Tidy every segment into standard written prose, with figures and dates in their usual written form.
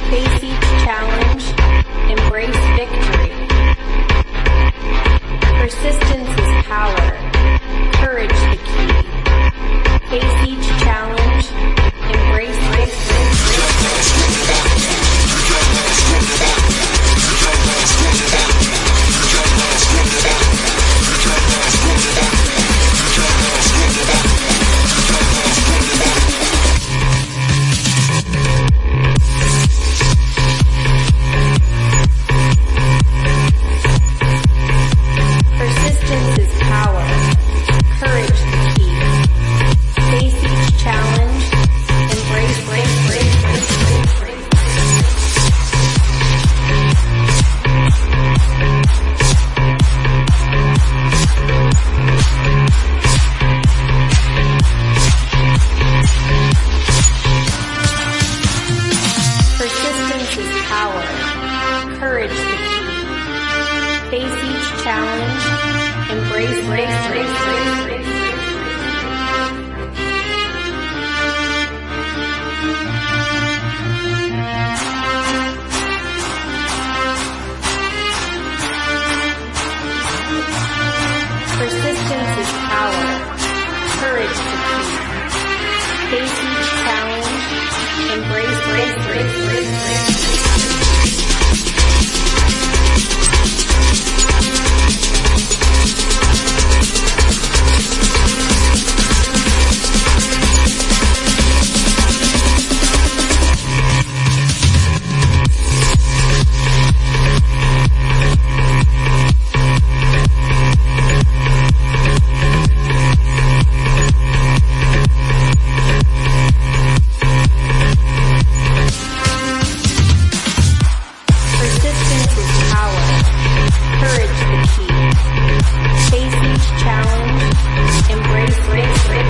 Face each challenge, embrace victory. Persistence is power, courage the key. Face each challenge, embrace victory. Persistence is power, courage the key. Face each challenge, embrace victory. Persistence is power, courage the key. Face each challenge, embrace victory. Persistence is power, courage the key. Face each challenge, embrace victory. Persistence is power, courage the key. Face each challenge, embrace victory.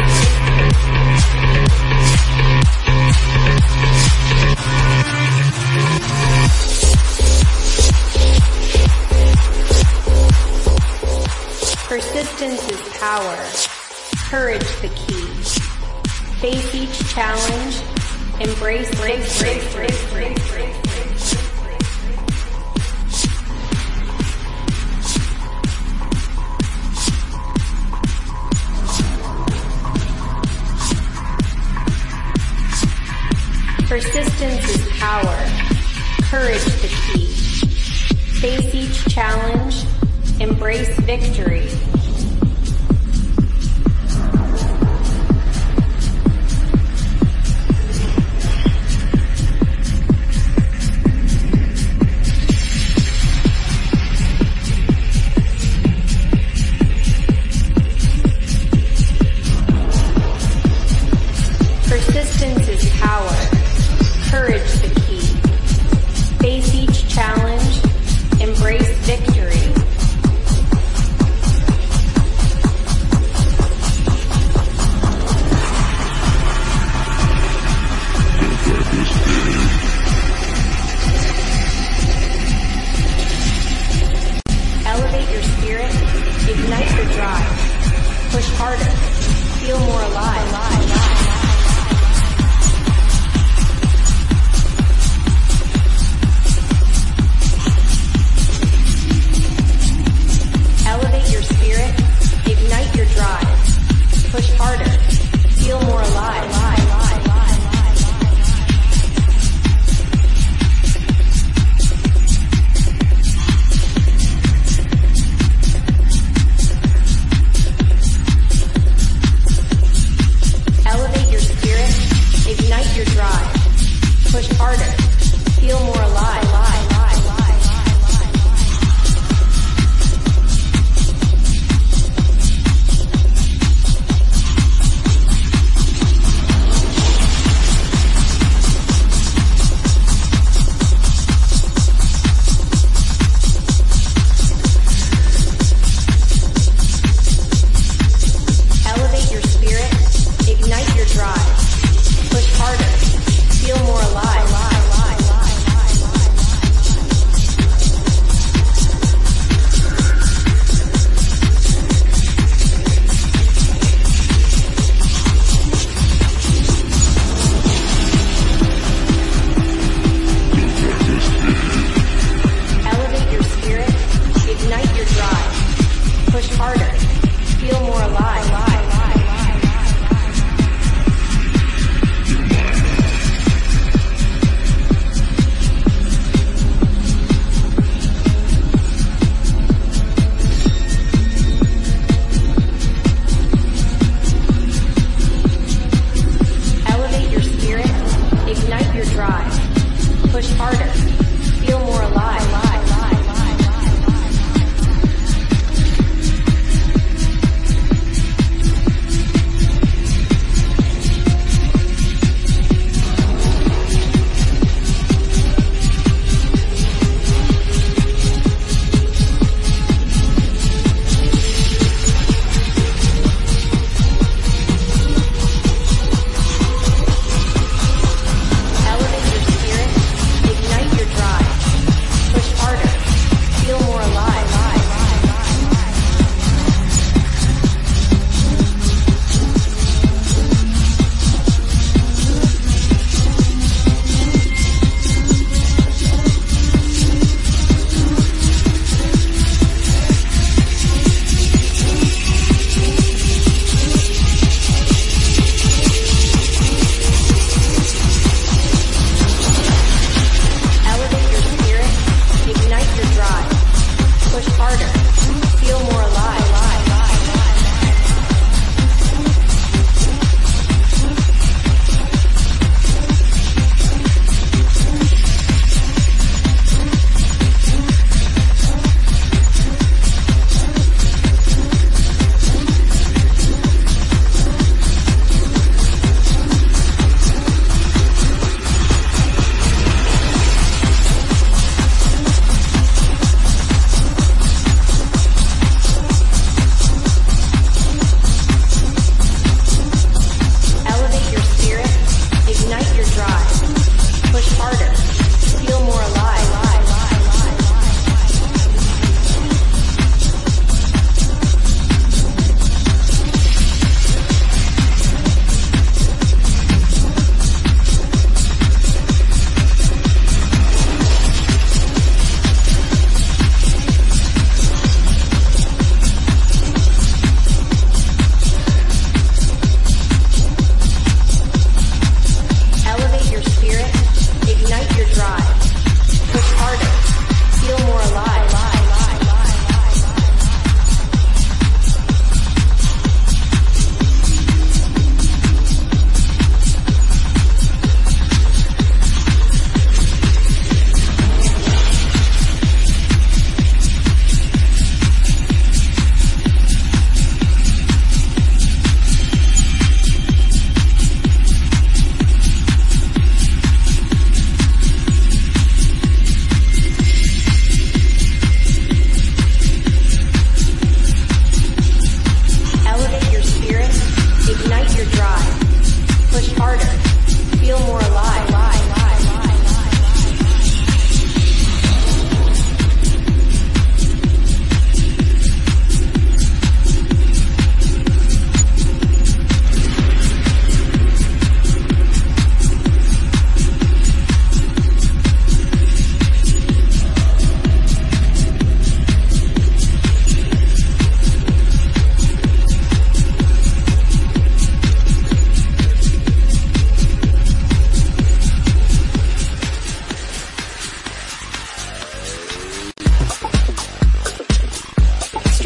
Persistence is power, courage the key. Face each challenge, embrace victory. Persistence is power, courage the key. Face each challenge, embrace victory. Persistence is power, courage the key. Face each challenge, embrace victory. Elevate your spirit, ignite your drive. Push harder, feel more alive. Elevate your spirit, ignite your drive. Push harder, feel more alive. Elevate your spirit, ignite your drive. Push harder, feel more alive. Elevate your spirit, ignite your drive. Push harder, feel more alive.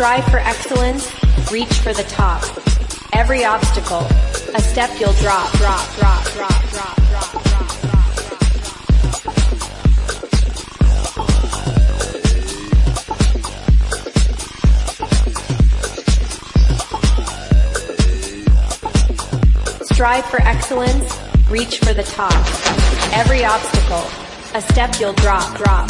Strive for excellence, reach for the top. Every obstacle, a step you'll drop. Strive for excellence, reach for the top. Every obstacle, a step you'll drop.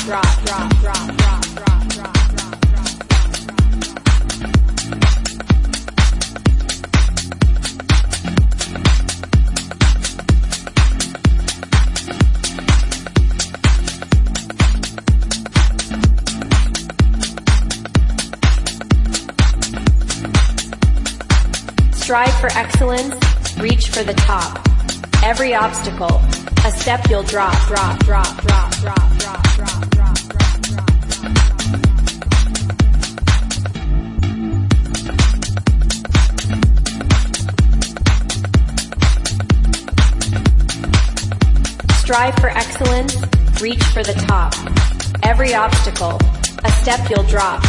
Strive for excellence, reach for the top. Every obstacle, a step you'll drop. Strive for excellence, reach for the top. Every obstacle, a step you'll drop.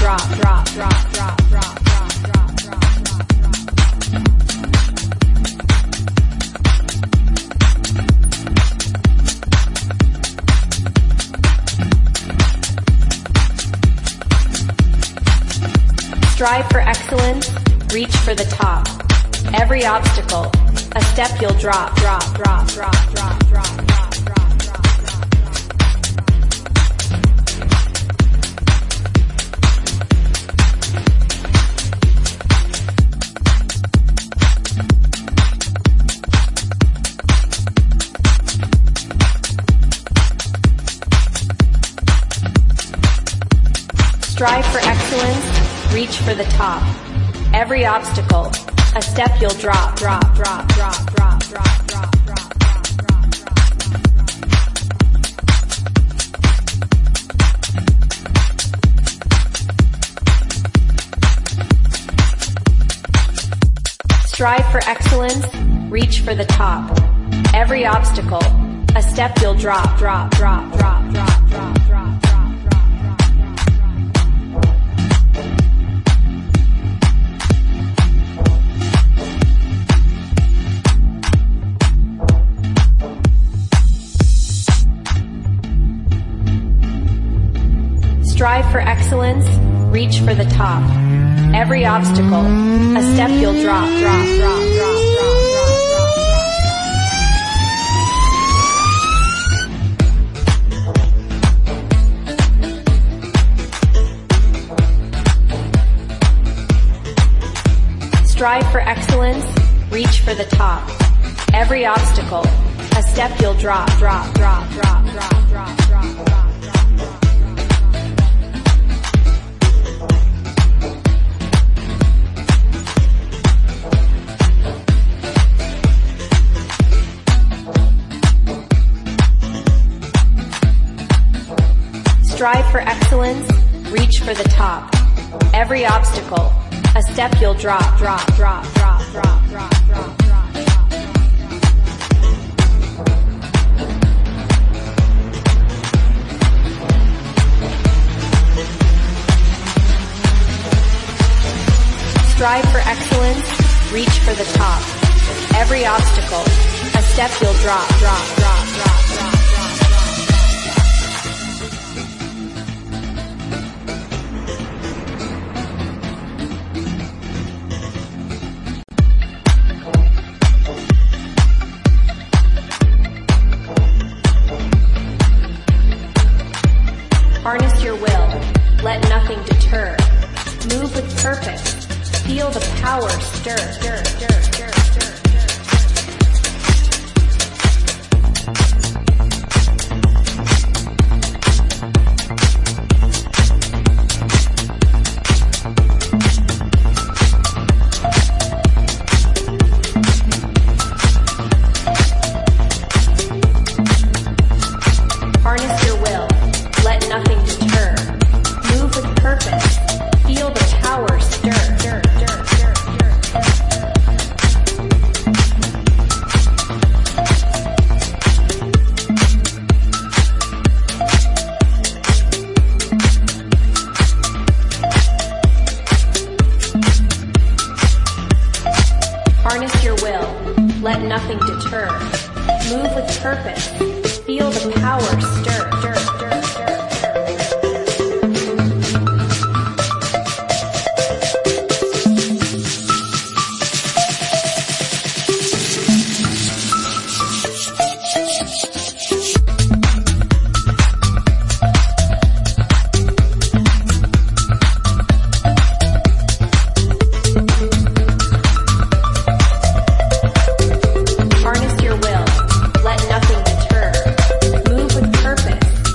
Strive for excellence, reach for the top. Every obstacle, a step you'll drop. Strive for excellence, reach for the top. Every obstacle, a step you'll drop. Strive for excellence, reach for the top. Every obstacle, a step you'll drop. Strive for excellence, reach for the top. Every obstacle, a step you'll drop. Strive for excellence, reach for the top. Every obstacle, a step you'll drop. Strive for excellence, reach for the top. Every obstacle, a step you'll drop. Strive for excellence, reach for the top. Every obstacle, a step you'll drop. Harness your will, let nothing deter. Move with purpose, feel the power stir. Harness your will, let nothing deter. Move with purpose, feel the power stir. purpose. Feel the power stir. Harness your will. Let nothing deter. Move with purpose.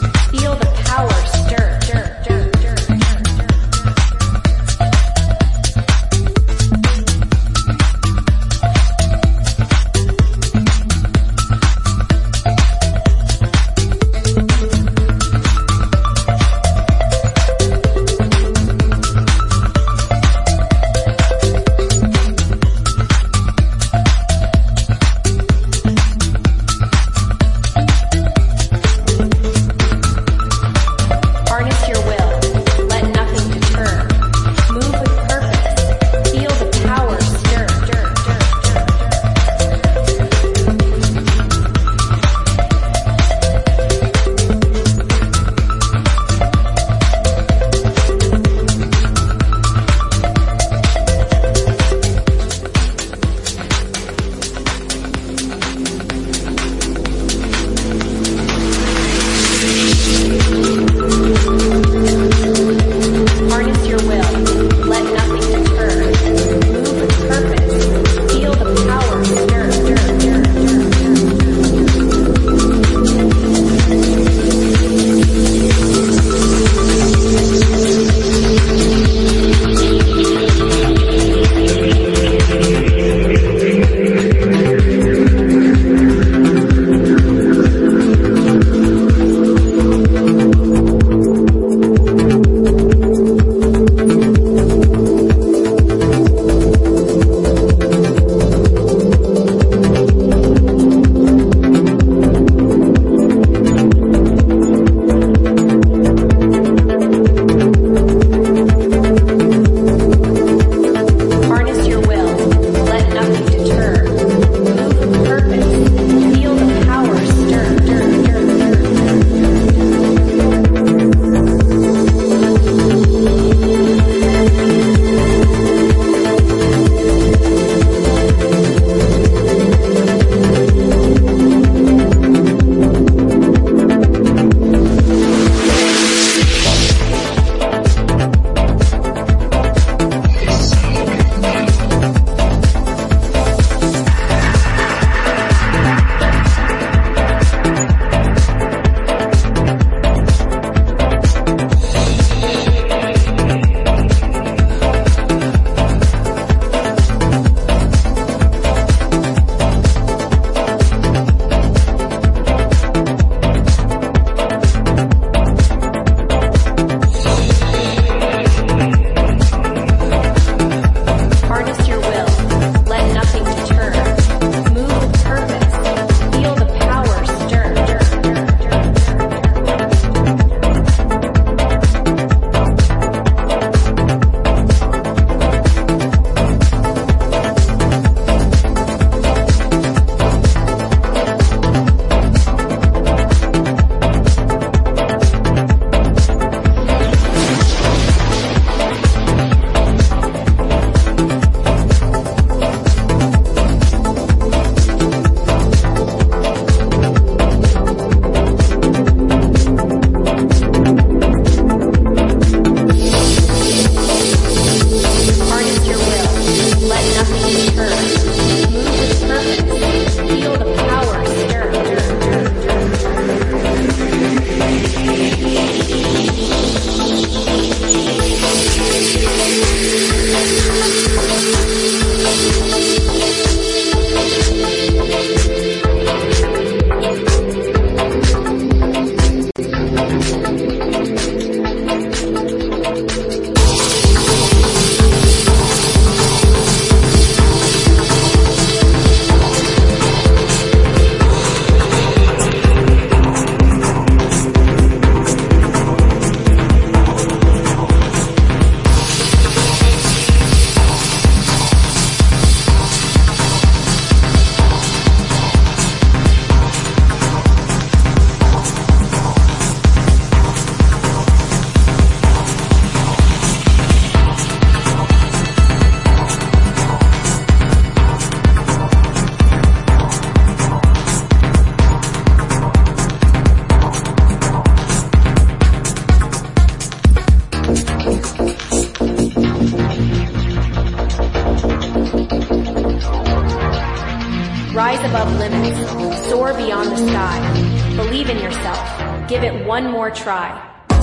Soar beyond the sky. Believe in yourself. Give it one more try.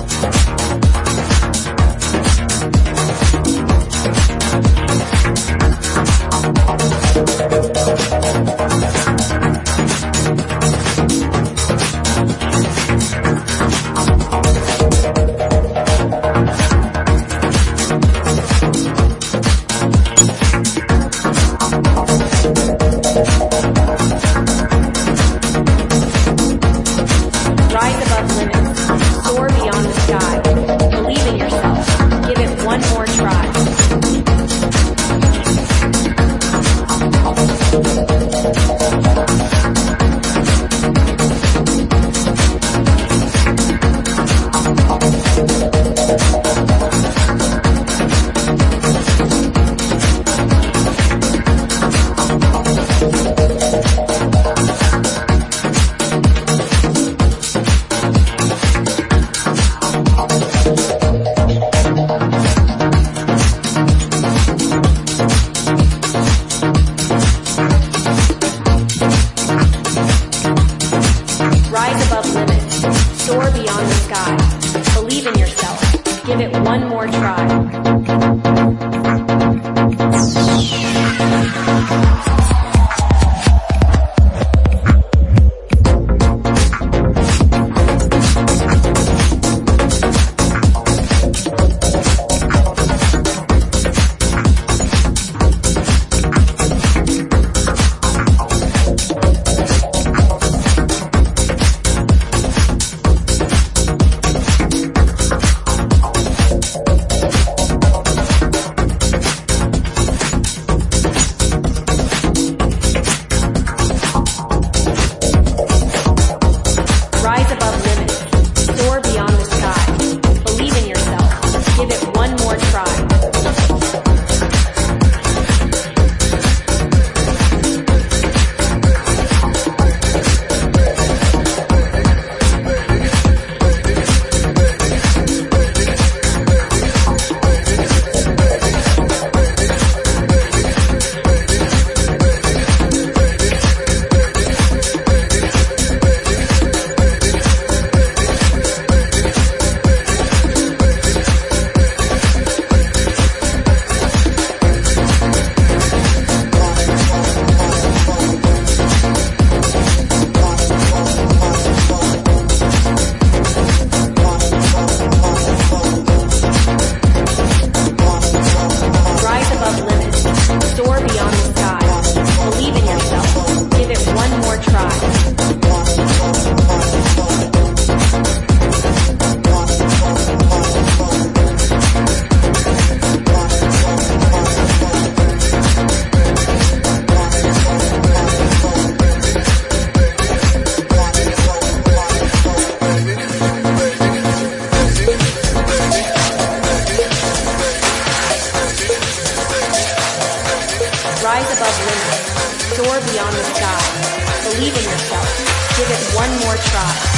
Rise above limits. Soar beyond the sky. Believe in yourself. Give it one more try. Rise above limits. Soar beyond the sky. Believe in yourself. Give it one more try. Rise above limits. Soar beyond the sky. Believe in yourself. Give it one more try. Rise above limits. Soar beyond the sky. Believe in yourself. Give it one more try. Rise above limits. Soar beyond the sky. Believe in yourself. Give it one more try.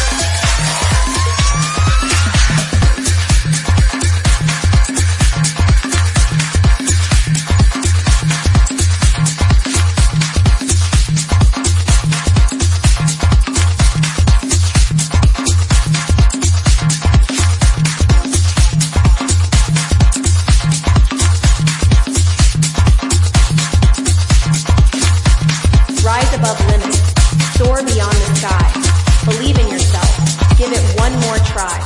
Rise above limits. Soar beyond the sky. Believe in yourself. Give it one more try.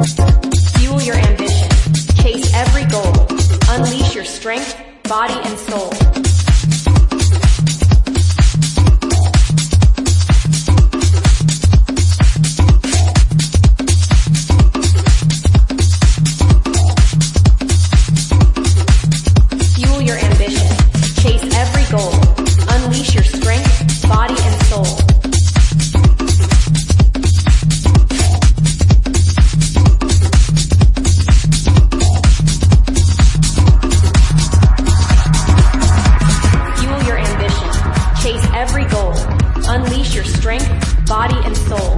Fuel your ambition. Chase every goal. Unleash your strength, body, and soul. Fuel your ambition. Chase every goal. Unleash your strength, body, and soul. Every goal. Unleash your strength, body, and soul.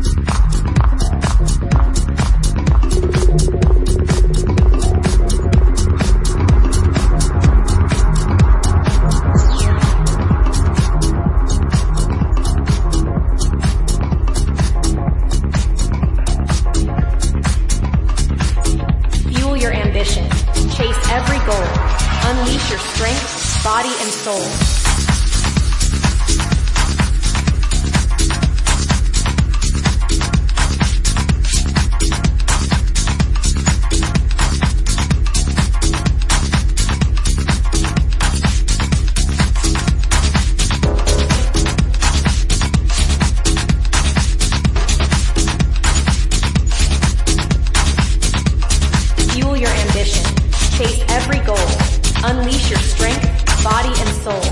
Fuel your ambition. Chase every goal. Unleash your strength, body, and soul. Fuel your ambition. Chase every goal. Unleash your strength, body, and soul.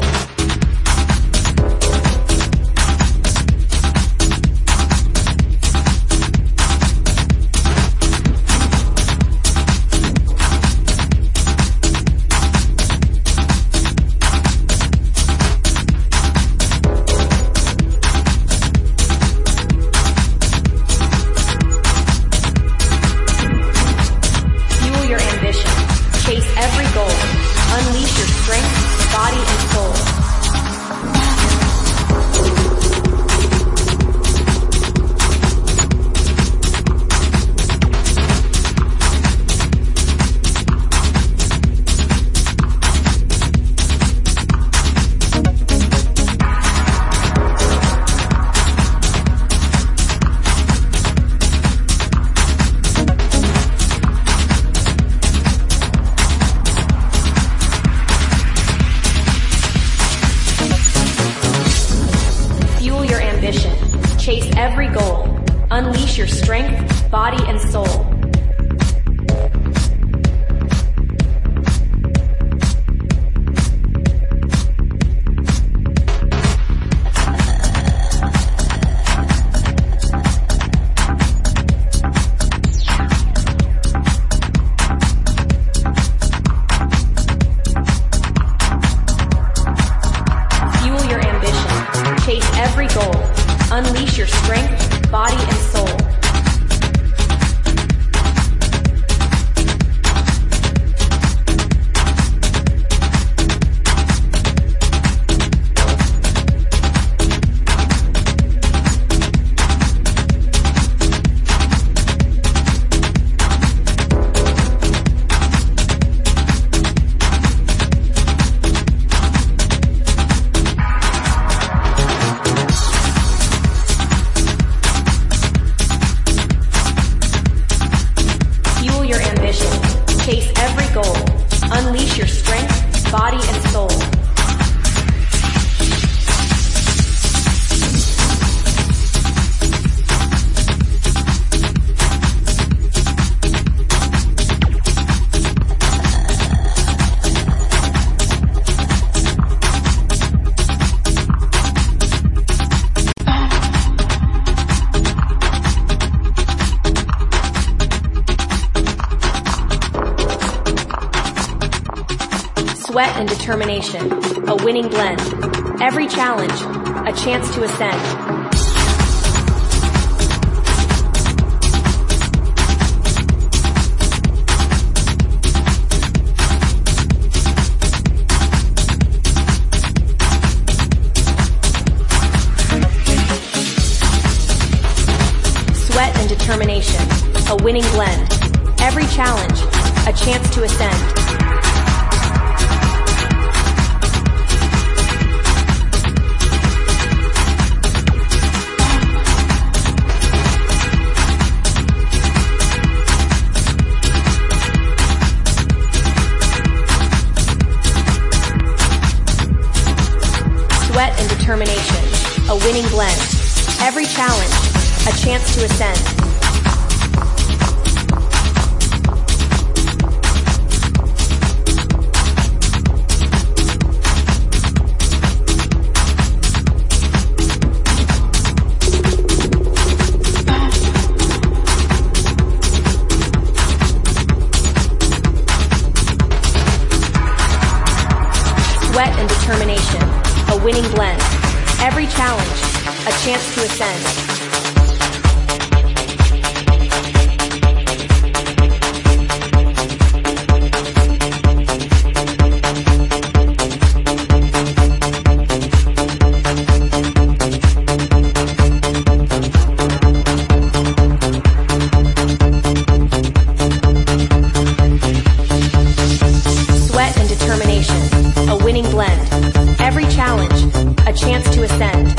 Chase every goal. Unleash your strength, body, and soul. Chase every goal. Unleash your strength, body, and soul. Fuel your ambition. Chase every goal. Unleash your strength, body, and soul. Chase every goal. Unleash your strength, body, and soul. Sweat and determination, a winning blend. Every challenge, a chance to ascend. Sweat and determination, a winning blend. Every challenge, a chance to ascend. determination, a winning blend. Every challenge, a chance to ascend. Sweat and determination, a winning blend. Every challenge, a chance to ascend. Sweat and determination, a winning blend. Every challenge, a chance to ascend.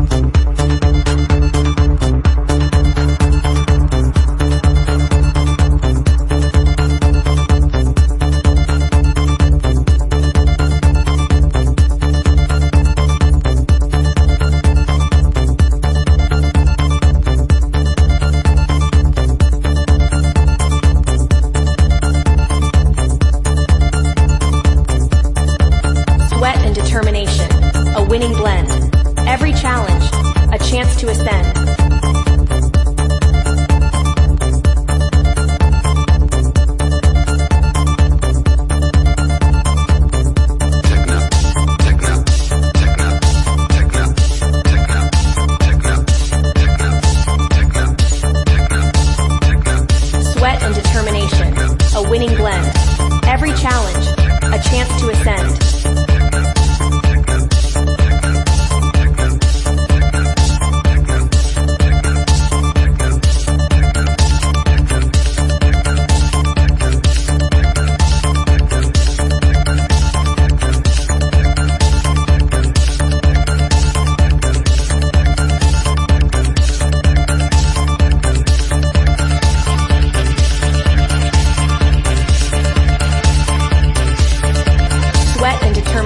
Sweat and determination, a winning blend. Every challenge, a chance to ascend. Sweat and determination, a winning blend. Every challenge, a chance to ascend. Sweat and determination.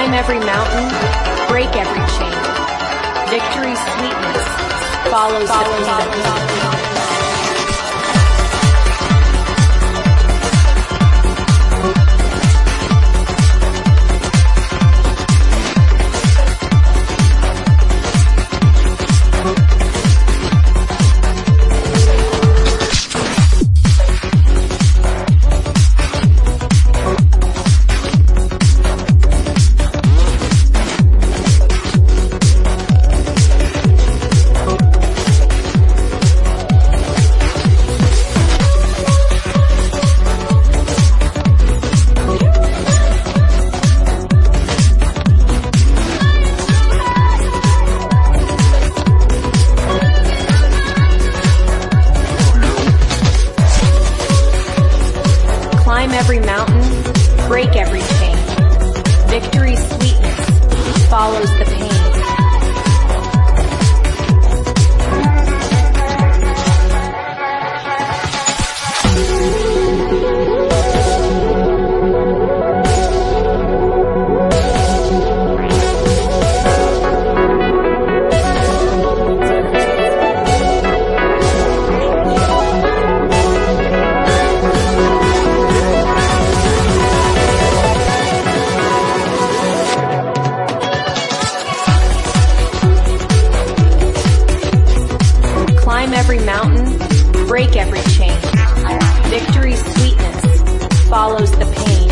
Climb every mountain, break every chain. Victory's sweetness follows the pain. Climb every mountain, break every chain. Victory's sweetness follows the pain. Climb every mountain, break every chain. Victory's sweetness follows the pain.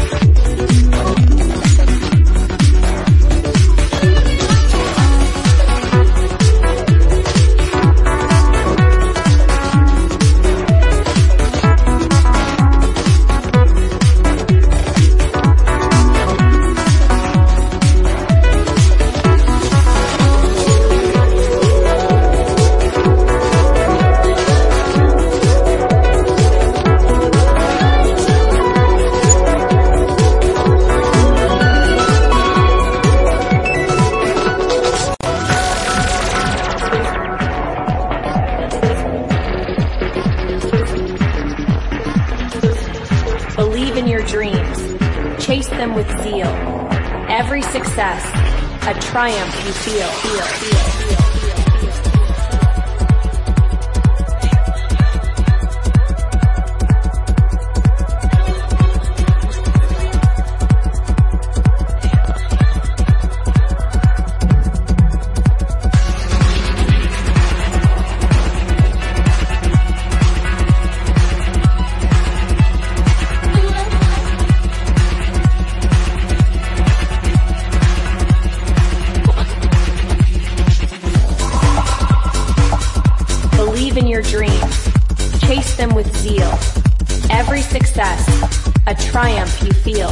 Believe in your dreams. Chase them with zeal. Every success, a triumph you feel. Believe in your dreams. Chase them with zeal. Every success, a triumph you feel.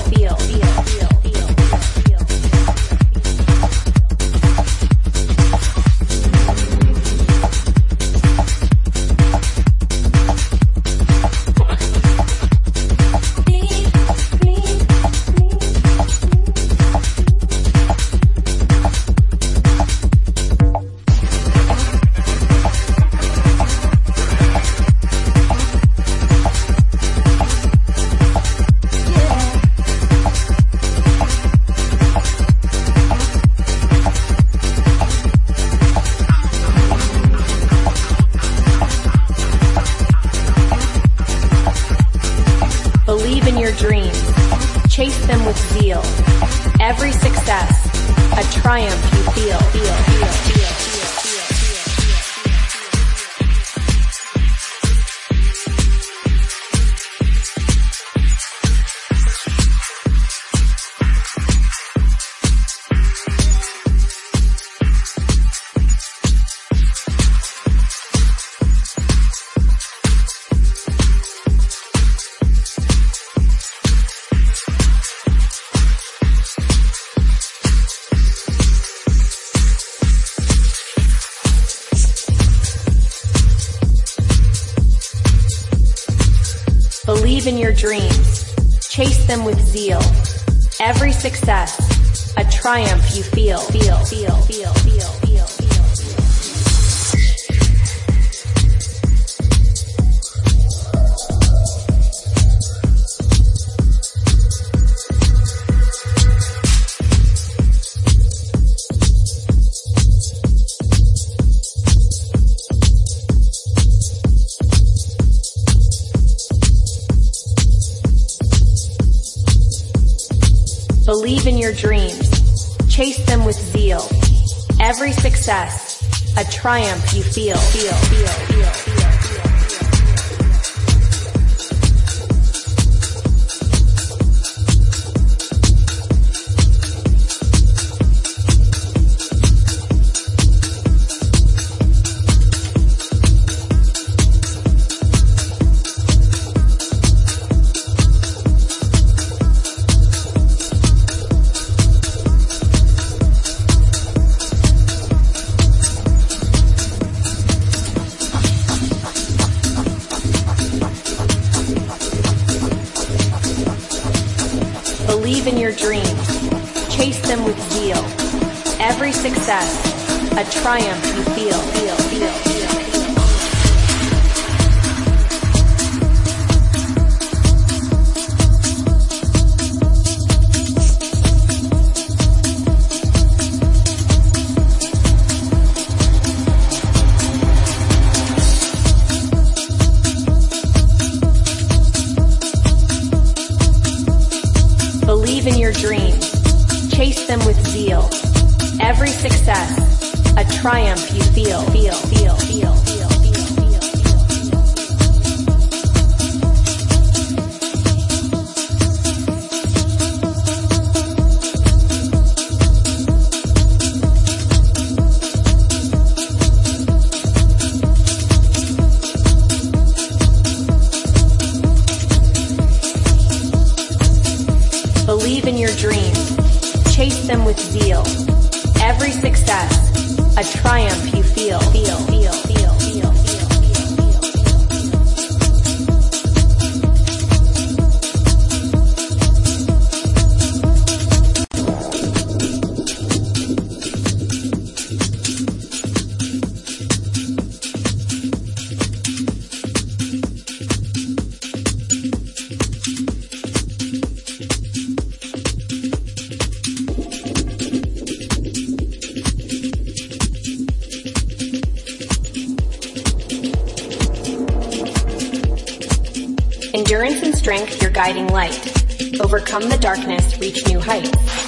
Believe in your dreams. Chase them with zeal. Every success, a triumph you feel. Believe in your dreams. Chase them with zeal. Every success, a triumph you feel. your dreams. Chase them with zeal. Every success, a triumph you feel. Believe in your dreams. Chase them with zeal. Every success, a triumph you feel. Believe in your dreams. Chase them with zeal. Every success, a triumph you feel. Believe in your dreams. Chase them with zeal. Every success, a triumph you feel. Endurance and strength, your guiding light. Overcome the darkness, reach new heights.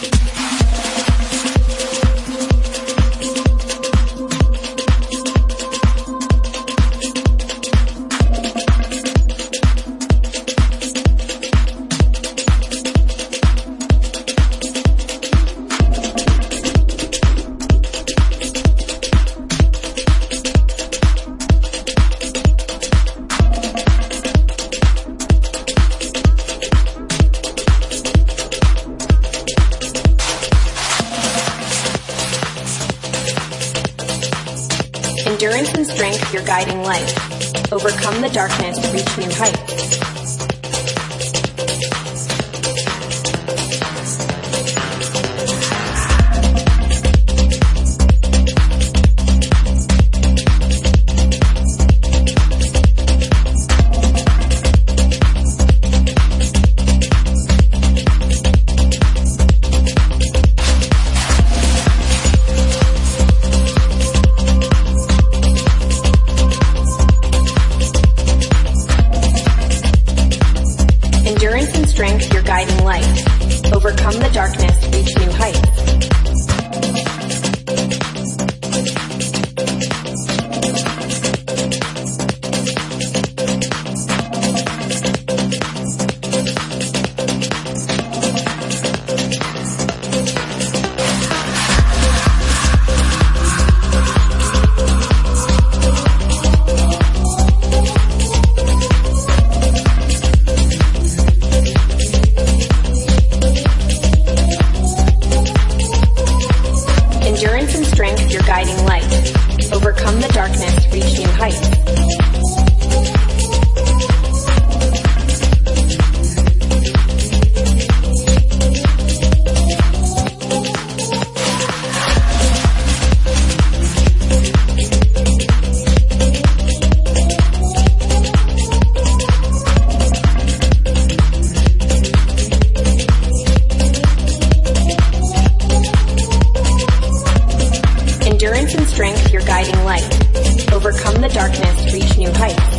Endurance and strength, your guiding light. Overcome the darkness, reach new heights. Endurance and strength, your guiding light. Overcome the darkness, reach new heights. Endurance and strength, your guiding light. Overcome the darkness, reach new heights. Endurance and strength, your guiding light. Overcome the darkness, reach new heights.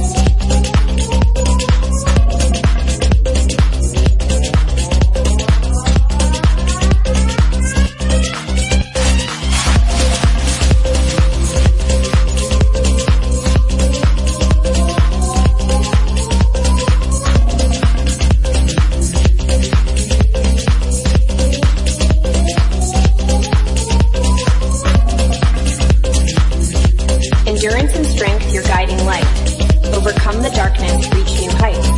Endurance and strength, your guiding light. Overcome the darkness, reach new heights.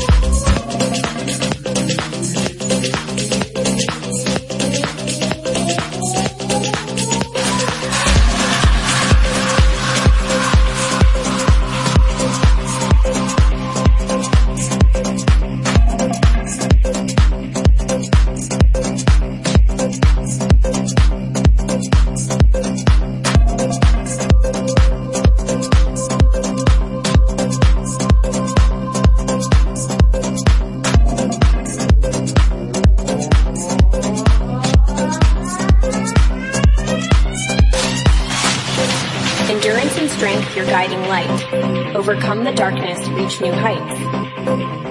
Endurance and strength, your guiding light. Overcome the darkness, reach new heights.